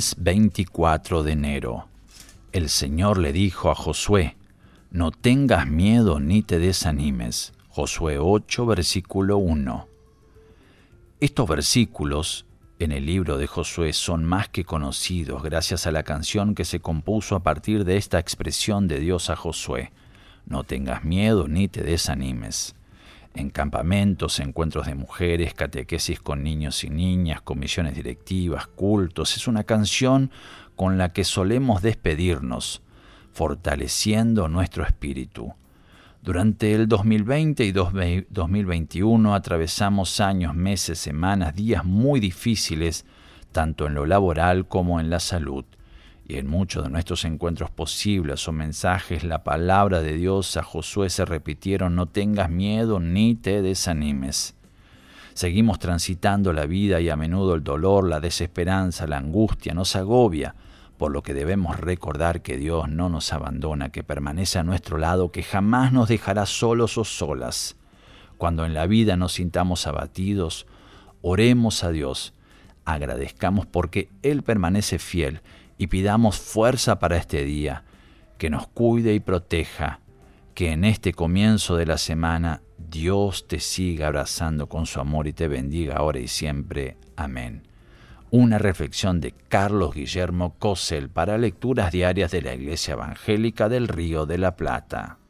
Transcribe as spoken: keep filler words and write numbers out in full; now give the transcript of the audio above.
Lunes veinticuatro de enero. El Señor le dijo a Josué: no tengas miedo ni te desanimes. Josué ocho, versículo uno. Estos versículos en el libro de Josué son más que conocidos gracias a la canción que se compuso a partir de esta expresión de Dios a Josué: no tengas miedo ni te desanimes. En campamentos, encuentros de mujeres, catequesis con niños y niñas, comisiones directivas, cultos, es una canción con la que solemos despedirnos, fortaleciendo nuestro espíritu. Durante el dos mil veinte y dos mil veintiuno atravesamos años, meses, semanas, días muy difíciles, tanto en lo laboral como en la salud. Y en muchos de nuestros encuentros posibles o mensajes, la palabra de Dios a Josué se repitieron: no tengas miedo ni te desanimes. Seguimos transitando la vida y a menudo el dolor, la desesperanza, la angustia nos agobia, por lo que debemos recordar que Dios no nos abandona, que permanece a nuestro lado, que jamás nos dejará solos o solas. Cuando en la vida nos sintamos abatidos, oremos a Dios, agradezcamos porque Él permanece fiel y pidamos fuerza para este día, que nos cuide y proteja, que en este comienzo de la semana Dios te siga abrazando con su amor y te bendiga ahora y siempre. Amén. Una reflexión de Carlos Guillermo Cosel para Lecturas Diarias de la Iglesia Evangélica del Río de la Plata.